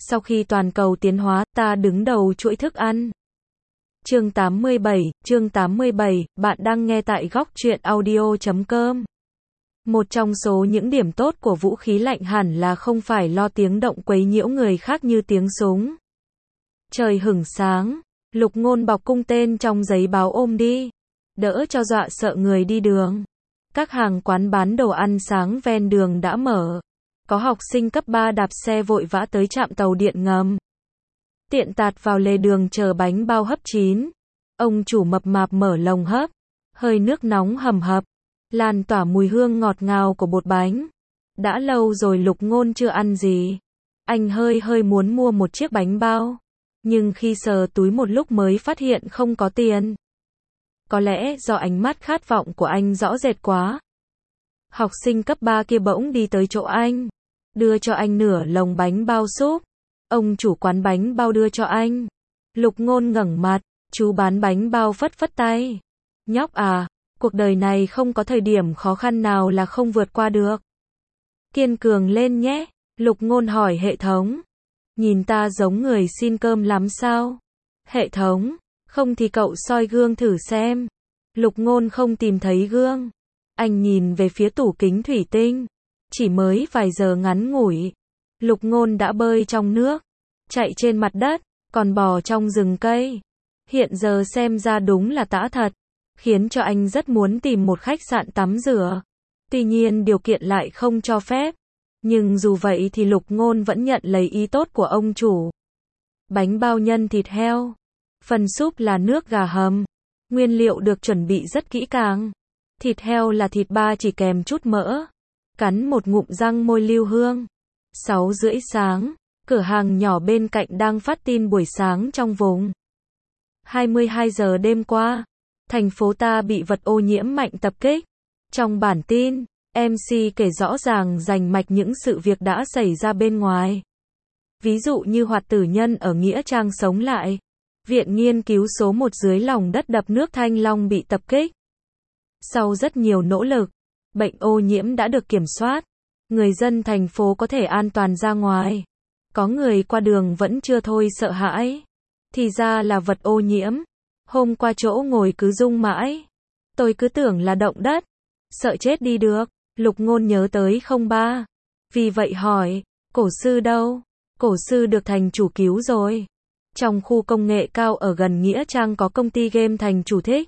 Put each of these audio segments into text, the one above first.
Sau khi toàn cầu tiến hóa, ta đứng đầu chuỗi thức ăn. Chương 87, bạn đang nghe tại góc truyện audio.com. Một trong số những điểm tốt của vũ khí lạnh hẳn là không phải lo tiếng động quấy nhiễu người khác như tiếng súng. Trời hửng sáng, Lục Ngôn bọc cung tên trong giấy báo ôm đi, đỡ cho dọa sợ người đi đường. Các hàng quán bán đồ ăn sáng ven đường đã mở. Có học sinh cấp 3 đạp xe vội vã tới trạm tàu điện ngầm. Tiện tạt vào lề đường chờ bánh bao hấp chín. Ông chủ mập mạp mở lồng hấp. Hơi nước nóng hầm hập, lan tỏa mùi hương ngọt ngào của bột bánh. Đã lâu rồi Lục Ngôn chưa ăn gì. Anh hơi muốn mua một chiếc bánh bao. Nhưng khi sờ túi một lúc mới phát hiện không có tiền. Có lẽ do ánh mắt khát vọng của anh rõ rệt quá. Học sinh cấp 3 kia bỗng đi tới chỗ anh, đưa cho anh nửa lồng bánh bao súp. Ông chủ quán bánh bao đưa cho anh. Lục Ngôn ngẩng mặt, chú bán bánh bao phất phất tay. Nhóc à, cuộc đời này không có thời điểm khó khăn nào là không vượt qua được. Kiên cường lên nhé, Lục Ngôn hỏi hệ thống. Nhìn ta giống người xin cơm lắm sao? Hệ thống, không thì cậu soi gương thử xem. Lục Ngôn không tìm thấy gương. Anh nhìn về phía tủ kính thủy tinh. Chỉ mới vài giờ ngắn ngủi, Lục Ngôn đã bơi trong nước, chạy trên mặt đất, còn bò trong rừng cây. Hiện giờ xem ra đúng là tã thật, khiến cho anh rất muốn tìm một khách sạn tắm rửa. Tuy nhiên điều kiện lại không cho phép. Nhưng dù vậy thì Lục Ngôn vẫn nhận lấy ý tốt của ông chủ. Bánh bao nhân thịt heo, phần súp là nước gà hầm. Nguyên liệu được chuẩn bị rất kỹ càng. Thịt heo là thịt ba chỉ kèm chút mỡ. Cắn một ngụm răng môi lưu hương. 6:30 sáng, cửa hàng nhỏ bên cạnh đang phát tin buổi sáng trong vùng. 22 giờ đêm qua, thành phố ta bị vật ô nhiễm mạnh tập kích. Trong bản tin, MC kể rõ ràng rành mạch những sự việc đã xảy ra bên ngoài. Ví dụ như hoạt tử nhân ở Nghĩa Trang sống lại. Viện nghiên cứu số 1 dưới lòng đất đập nước Thanh Long bị tập kích. Sau rất nhiều nỗ lực, bệnh ô nhiễm đã được kiểm soát. Người dân thành phố có thể an toàn ra ngoài. Có người qua đường vẫn chưa thôi sợ hãi. Thì ra là vật ô nhiễm. Hôm qua chỗ ngồi cứ rung mãi. Tôi cứ tưởng là động đất. Sợ chết đi được. Lục Ngôn nhớ tới 03. Vì vậy hỏi, cổ sư đâu? Cổ sư được thành chủ cứu rồi. Trong khu công nghệ cao ở gần Nghĩa Trang có công ty game thành chủ thích.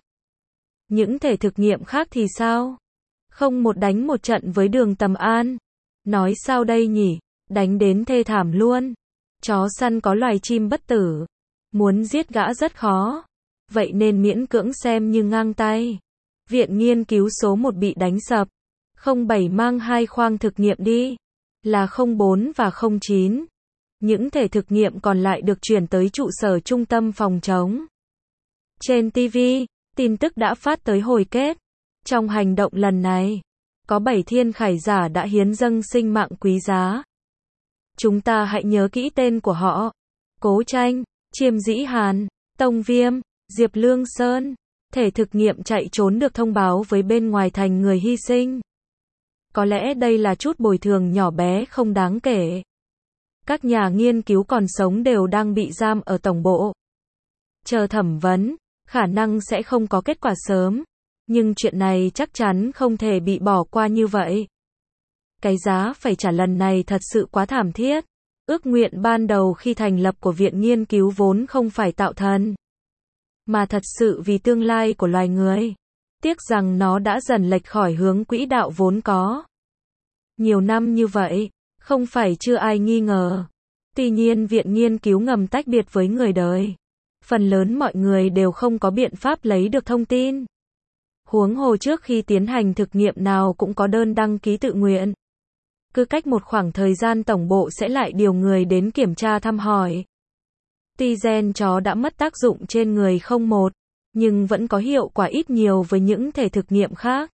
Những thể thực nghiệm khác thì sao? Không một đánh một trận với Đường Tầm An. Nói sao đây nhỉ? Đánh đến thê thảm luôn. Chó săn có loài chim bất tử. Muốn giết gã rất khó. Vậy nên miễn cưỡng xem như ngang tay. Viện nghiên cứu số 1 bị đánh sập. 07 mang 2 khoang thực nghiệm đi. Là 04 và 09. Những thể thực nghiệm còn lại được chuyển tới trụ sở trung tâm phòng chống. Trên TV, tin tức đã phát tới hồi kết. Trong hành động lần này, có 7 thiên khải giả đã hiến dâng sinh mạng quý giá. Chúng ta hãy nhớ kỹ tên của họ. Cố Tranh, Chiêm Dĩ Hàn, Tông Viêm, Diệp Lương Sơn. Thể thực nghiệm chạy trốn được thông báo với bên ngoài thành người hy sinh. Có lẽ đây là chút bồi thường nhỏ bé không đáng kể. Các nhà nghiên cứu còn sống đều đang bị giam ở tổng bộ. Chờ thẩm vấn, khả năng sẽ không có kết quả sớm. Nhưng chuyện này chắc chắn không thể bị bỏ qua như vậy. Cái giá phải trả lần này thật sự quá thảm thiết. Ước nguyện ban đầu khi thành lập của viện nghiên cứu vốn không phải tạo thần, mà thật sự vì tương lai của loài người. Tiếc rằng nó đã dần lệch khỏi hướng quỹ đạo vốn có. Nhiều năm như vậy, không phải chưa ai nghi ngờ. Tuy nhiên viện nghiên cứu ngầm tách biệt với người đời. Phần lớn mọi người đều không có biện pháp lấy được thông tin. Huống hồ trước khi tiến hành thực nghiệm nào cũng có đơn đăng ký tự nguyện. Cứ cách một khoảng thời gian tổng bộ sẽ lại điều người đến kiểm tra thăm hỏi. Tuy gen chó đã mất tác dụng trên người 01, nhưng vẫn có hiệu quả ít nhiều với những thể thực nghiệm khác.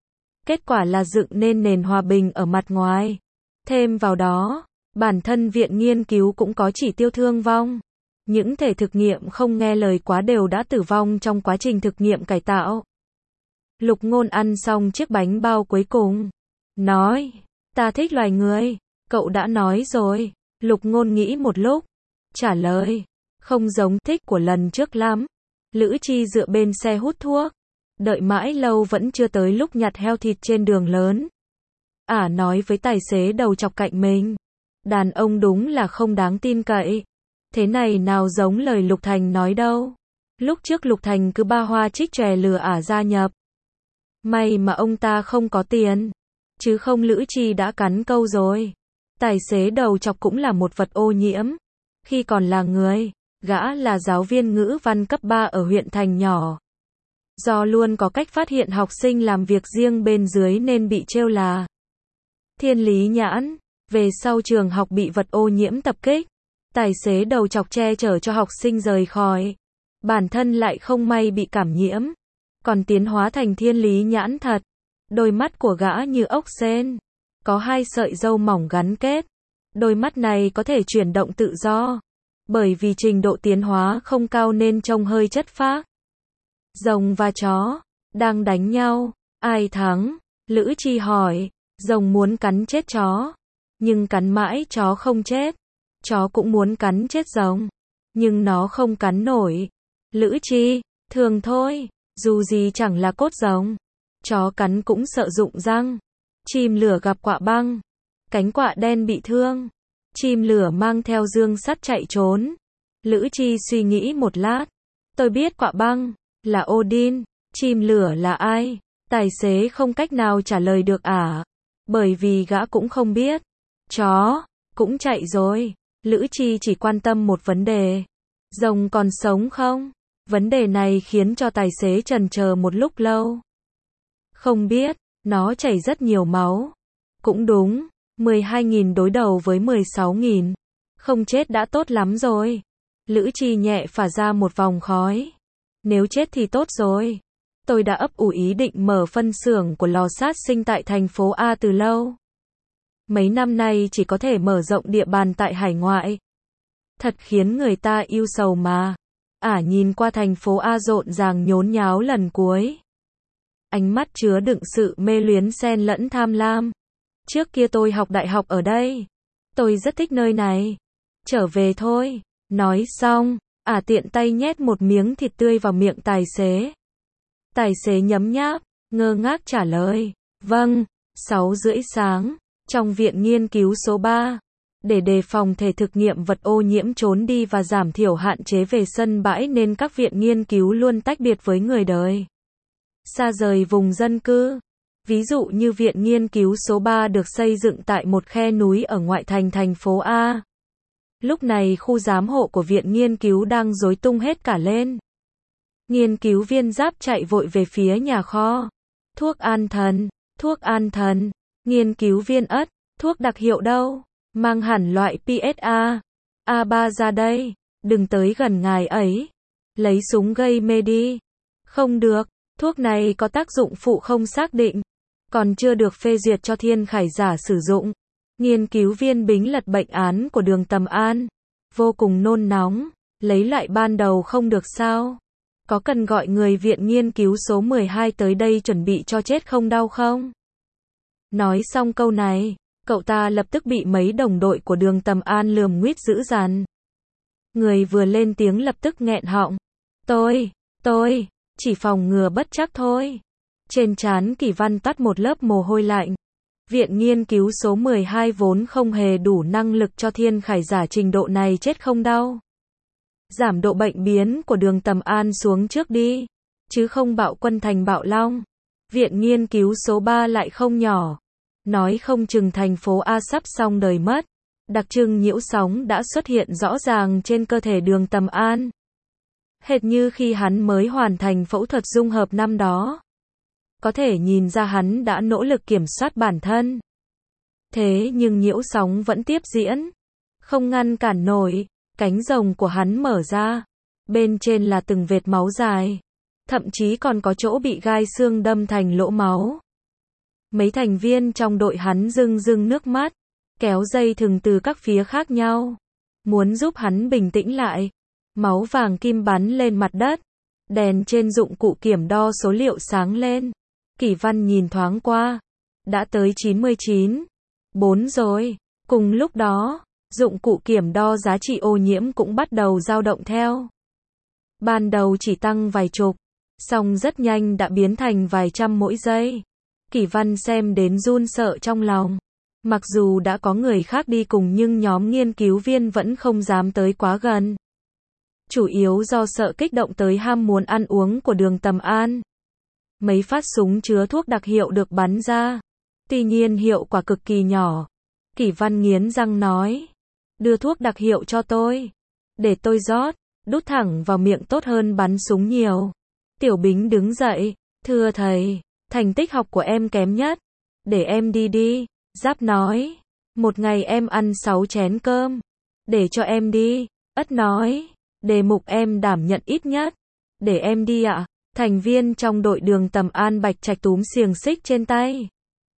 Kết quả là dựng nên nền hòa bình ở mặt ngoài. Thêm vào đó, bản thân viện nghiên cứu cũng có chỉ tiêu thương vong. Những thể thực nghiệm không nghe lời quá đều đã tử vong trong quá trình thực nghiệm cải tạo. Lục Ngôn ăn xong chiếc bánh bao cuối cùng. Nói, ta thích loài người. Cậu đã nói rồi. Lục Ngôn nghĩ một lúc, trả lời, không giống thích của lần trước lắm. Lữ Chi dựa bên xe hút thuốc, đợi mãi lâu vẫn chưa tới lúc nhặt heo thịt trên đường lớn. Nói với tài xế đầu chọc cạnh mình, đàn ông đúng là không đáng tin cậy. Thế này nào giống lời Lục Thành nói đâu. Lúc trước Lục Thành cứ ba hoa trích chòe lừa gia nhập. May mà ông ta không có tiền, chứ không Lữ Chi đã cắn câu rồi. Tài xế đầu chọc cũng là một vật ô nhiễm. Khi còn là người, gã là giáo viên ngữ văn cấp 3 ở huyện thành nhỏ. Do luôn có cách phát hiện học sinh làm việc riêng bên dưới nên bị trêu là Thiên Lý Nhãn. Về sau trường học bị vật ô nhiễm tập kích, tài xế đầu chọc che chở cho học sinh rời khỏi. Bản thân lại không may bị cảm nhiễm, còn tiến hóa thành Thiên Lý Nhãn thật. Đôi mắt của gã như ốc sên, có 2 sợi râu mỏng gắn kết. Đôi mắt này có thể chuyển động tự do, bởi vì trình độ tiến hóa không cao nên trông hơi chất phác. Rồng và chó đang đánh nhau, ai thắng? Lữ Chi hỏi. Rồng muốn cắn chết chó, nhưng cắn mãi chó không chết. Chó cũng muốn cắn chết rồng, nhưng nó không cắn nổi. Lữ Chi, thường thôi, dù gì chẳng là cốt rồng. Chó cắn cũng sợ rụng răng. Chim lửa gặp quạ băng, cánh quạ đen bị thương. Chim lửa mang theo dương sắt chạy trốn. Lữ Chi suy nghĩ một lát. Tôi biết quạ băng là Odin, chim lửa là ai? Tài xế không cách nào trả lời được bởi vì gã cũng không biết. Chó cũng chạy rồi. Lữ Chi chỉ quan tâm một vấn đề. Rồng còn sống không? Vấn đề này khiến cho tài xế chần chờ một lúc lâu. Không biết, nó chảy rất nhiều máu. Cũng đúng, 12.000 đối đầu với 16.000. Không chết đã tốt lắm rồi. Lữ Chi nhẹ phả ra một vòng khói. Nếu chết thì tốt rồi. Tôi đã ấp ủ ý định mở phân xưởng của lò sát sinh tại thành phố A từ lâu. Mấy năm nay chỉ có thể mở rộng địa bàn tại hải ngoại. Thật khiến người ta yêu sầu mà. Nhìn qua thành phố A rộn ràng nhốn nháo lần cuối. Ánh mắt chứa đựng sự mê luyến xen lẫn tham lam. Trước kia tôi học đại học ở đây. Tôi rất thích nơi này. Trở về thôi. Nói xong, tiện tay nhét một miếng thịt tươi vào miệng tài xế. Tài xế nhấm nháp, ngơ ngác trả lời. Vâng, 6:30 sáng, trong viện nghiên cứu số 3. Để đề phòng thể thực nghiệm vật ô nhiễm trốn đi và giảm thiểu hạn chế về sân bãi nên các viện nghiên cứu luôn tách biệt với người đời. Xa rời vùng dân cư. Ví dụ như viện nghiên cứu số 3 được xây dựng tại một khe núi ở ngoại thành thành phố A. Lúc này khu giám hộ của viện nghiên cứu đang rối tung hết cả lên. Nghiên cứu viên Giáp chạy vội về phía nhà kho. Thuốc an thần, thuốc an thần. Nghiên cứu viên Ất, thuốc đặc hiệu đâu? Mang hẳn loại PSA. A3 ra đây, đừng tới gần ngài ấy. Lấy súng gây mê đi. Không được, thuốc này có tác dụng phụ không xác định. Còn chưa được phê duyệt cho thiên khải giả sử dụng. Nghiên cứu viên Bính lật bệnh án của Đường Tầm An. Vô cùng nôn nóng. Lấy lại ban đầu không được sao? Có cần gọi người viện nghiên cứu số 12 tới đây chuẩn bị cho chết không đau không? Nói xong câu này, cậu ta lập tức bị mấy đồng đội của Đường Tầm An lườm nguýt dữ dằn. Người vừa lên tiếng lập tức nghẹn họng. Tôi, chỉ phòng ngừa bất trắc thôi. Trên trán Kỳ Văn toát một lớp mồ hôi lạnh. Viện nghiên cứu số 12 vốn không hề đủ năng lực cho thiên khải giả trình độ này chết không đau. Giảm độ bệnh biến của Đường Tầm An xuống trước đi, chứ không bạo quân thành bạo long. Viện nghiên cứu số 3 lại không nhỏ. Nói không chừng thành phố A sắp xong đời mất. Đặc trưng nhiễu sóng đã xuất hiện rõ ràng trên cơ thể Đường Tầm An. Hệt như khi hắn mới hoàn thành phẫu thuật dung hợp năm đó. Có thể nhìn ra hắn đã nỗ lực kiểm soát bản thân. Thế nhưng nhiễu sóng vẫn tiếp diễn. Không ngăn cản nổi. Cánh rồng của hắn mở ra. Bên trên là từng vệt máu dài. Thậm chí còn có chỗ bị gai xương đâm thành lỗ máu. Mấy thành viên trong đội hắn rưng rưng nước mắt. Kéo dây thừng từ các phía khác nhau. Muốn giúp hắn bình tĩnh lại. Máu vàng kim bắn lên mặt đất. Đèn trên dụng cụ kiểm đo số liệu sáng lên. Kỳ Văn nhìn thoáng qua. Đã tới 99. 4 rồi. Cùng lúc đó, Dụng cụ kiểm đo giá trị ô nhiễm cũng bắt đầu dao động theo. Ban đầu chỉ tăng vài chục, song rất nhanh đã biến thành vài trăm mỗi giây. Kỷ Văn xem đến run sợ trong lòng. Mặc dù đã có người khác đi cùng nhưng nhóm nghiên cứu viên vẫn không dám tới quá gần. Chủ yếu do sợ kích động tới ham muốn ăn uống của Đường Tầm An. Mấy phát súng chứa thuốc đặc hiệu được bắn ra. Tuy nhiên hiệu quả cực kỳ nhỏ. Kỷ Văn nghiến răng nói. Đưa thuốc đặc hiệu cho tôi. Để tôi rót, đút thẳng vào miệng tốt hơn bắn súng nhiều. Tiểu Bính đứng dậy. Thưa thầy, thành tích học của em kém nhất. Để em đi đi. Giáp nói. Một ngày em ăn 6 chén cơm. Để cho em đi. Ất nói. Đề mục em đảm nhận ít nhất. Để em đi ạ. Thành viên trong đội Đường Tầm An Bạch Trạch túm xiềng xích trên tay.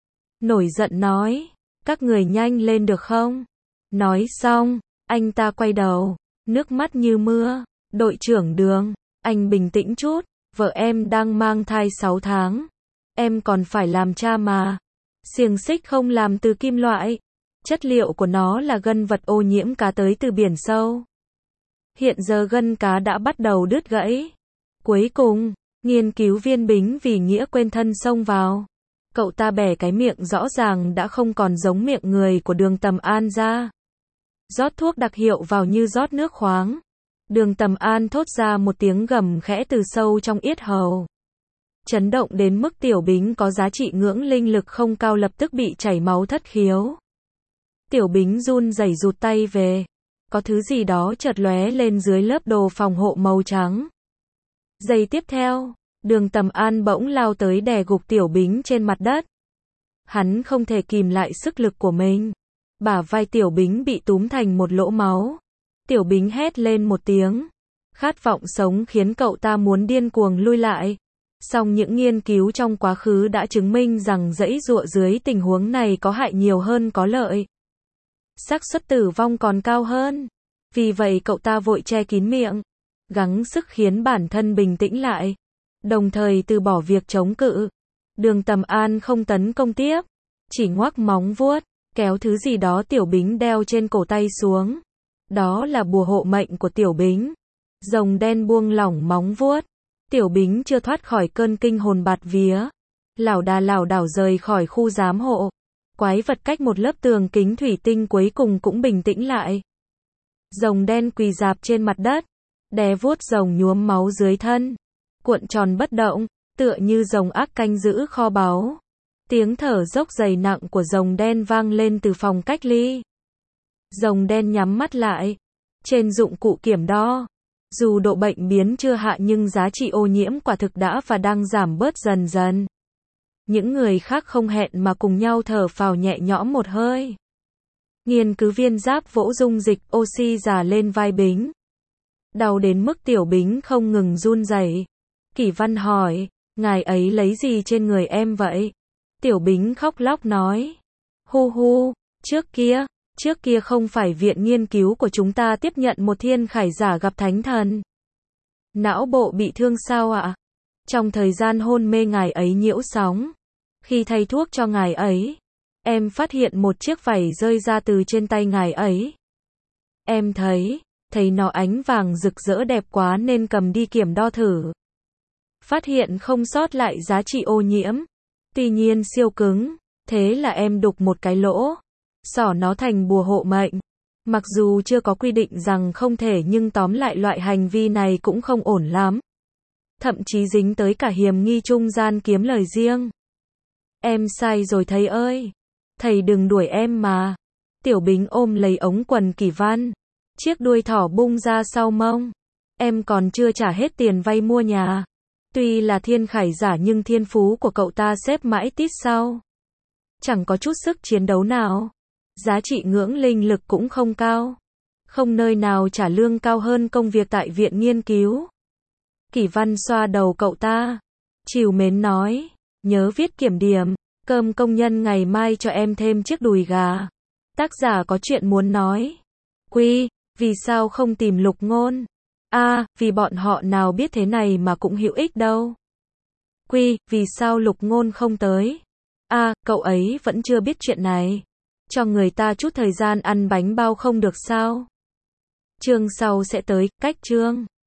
Nổi giận nói. Các người nhanh lên được không? Nói xong, anh ta quay đầu. Nước mắt như mưa. Đội trưởng Đường, anh bình tĩnh chút. Vợ em đang mang thai 6 tháng. Em còn phải làm cha mà. Xiềng xích không làm từ kim loại. Chất liệu của nó là gân vật ô nhiễm cá tới từ biển sâu. Hiện giờ gân cá đã bắt đầu đứt gãy. Cuối cùng, nghiên cứu viên Bính vì nghĩa quên thân xông vào. Cậu ta bẻ cái miệng rõ ràng đã không còn giống miệng người của Đường Tầm An ra. Rót thuốc đặc hiệu vào như rót nước khoáng. Đường Tầm An thốt ra một tiếng gầm khẽ từ sâu trong yết hầu. Chấn động đến mức Tiểu Bính có giá trị ngưỡng linh lực không cao lập tức bị chảy máu thất khiếu. Tiểu Bính run rẩy rụt tay về. Có thứ gì đó chợt lóe lên dưới lớp đồ phòng hộ màu trắng. Giây tiếp theo, Đường Tầm An bỗng lao tới đè gục Tiểu Bính trên mặt đất. Hắn không thể kìm lại sức lực của mình. Bả vai Tiểu Bính bị túm thành một lỗ máu. Tiểu Bính hét lên một tiếng. Khát vọng sống khiến cậu ta muốn điên cuồng lui lại. Song những nghiên cứu trong quá khứ đã chứng minh rằng giãy giụa dưới tình huống này có hại nhiều hơn có lợi. Xác suất tử vong còn cao hơn. Vì vậy cậu ta vội che kín miệng, gắng sức khiến bản thân bình tĩnh lại, đồng thời từ bỏ việc chống cự. Đường Tầm An không tấn công tiếp, chỉ ngoắc móng vuốt, kéo thứ gì đó Tiểu Bính đeo trên cổ tay xuống. Đó là bùa hộ mệnh của Tiểu Bính. Rồng đen buông lỏng móng vuốt. Tiểu Bính chưa thoát khỏi cơn kinh hồn bạt vía. Lảo đảo rời khỏi khu giám hộ. Quái vật cách một lớp tường kính thủy tinh cuối cùng cũng bình tĩnh lại. Rồng đen quỳ rạp trên mặt đất, đè vuốt rồng nhuốm máu dưới thân, cuộn tròn bất động, tựa như rồng ác canh giữ kho báu. Tiếng thở dốc dày nặng của rồng đen vang lên từ phòng cách ly. Rồng đen nhắm mắt lại. Trên dụng cụ kiểm đo, dù độ bệnh biến chưa hạ nhưng giá trị ô nhiễm quả thực đã và đang giảm bớt dần dần. Những người khác không hẹn mà cùng nhau thở phào nhẹ nhõm một hơi. Nghiên cứu viên Giáp vỗ dung dịch oxy già lên vai Bính. Đau đến mức Tiểu Bính không ngừng run rẩy. Kỷ Văn hỏi, ngài ấy lấy gì trên người em vậy? Tiểu Bính khóc lóc nói, hu hu, trước kia không phải viện nghiên cứu của chúng ta tiếp nhận một thiên khải giả gặp thánh thần. Não bộ bị thương sao ạ? Trong thời gian hôn mê ngài ấy nhiễu sóng. Khi thay thuốc cho ngài ấy, em phát hiện một chiếc vảy rơi ra từ trên tay ngài ấy. Em thấy nó ánh vàng rực rỡ đẹp quá nên cầm đi kiểm đo thử. Phát hiện không sót lại giá trị ô nhiễm. Tuy nhiên siêu cứng, thế là em đục một cái lỗ, xỏ nó thành bùa hộ mệnh. Mặc dù chưa có quy định rằng không thể nhưng tóm lại loại hành vi này cũng không ổn lắm. Thậm chí dính tới cả hiềm nghi trung gian kiếm lời riêng. Em sai rồi thầy ơi. Thầy đừng đuổi em mà. Tiểu Bính ôm lấy ống quần Kỷ Văn. Chiếc đuôi thỏ bung ra sau mông. Em còn chưa trả hết tiền vay mua nhà. Tuy là thiên khải giả nhưng thiên phú của cậu ta xếp mãi tít sau. Chẳng có chút sức chiến đấu nào. Giá trị ngưỡng linh lực cũng không cao. Không nơi nào trả lương cao hơn công việc tại viện nghiên cứu. Kỷ Văn xoa đầu cậu ta. Trìu mến nói. Nhớ viết kiểm điểm. Cơm công nhân ngày mai cho em thêm chiếc đùi gà. Tác giả có chuyện muốn nói. Quy, vì sao không tìm Lục Ngôn? Vì bọn họ nào biết thế này mà cũng hữu ích đâu. Quy, vì sao Lục Ngôn không tới? Cậu ấy vẫn chưa biết chuyện này. Cho người ta chút thời gian ăn bánh bao không được sao? Chương sau sẽ tới, cách chương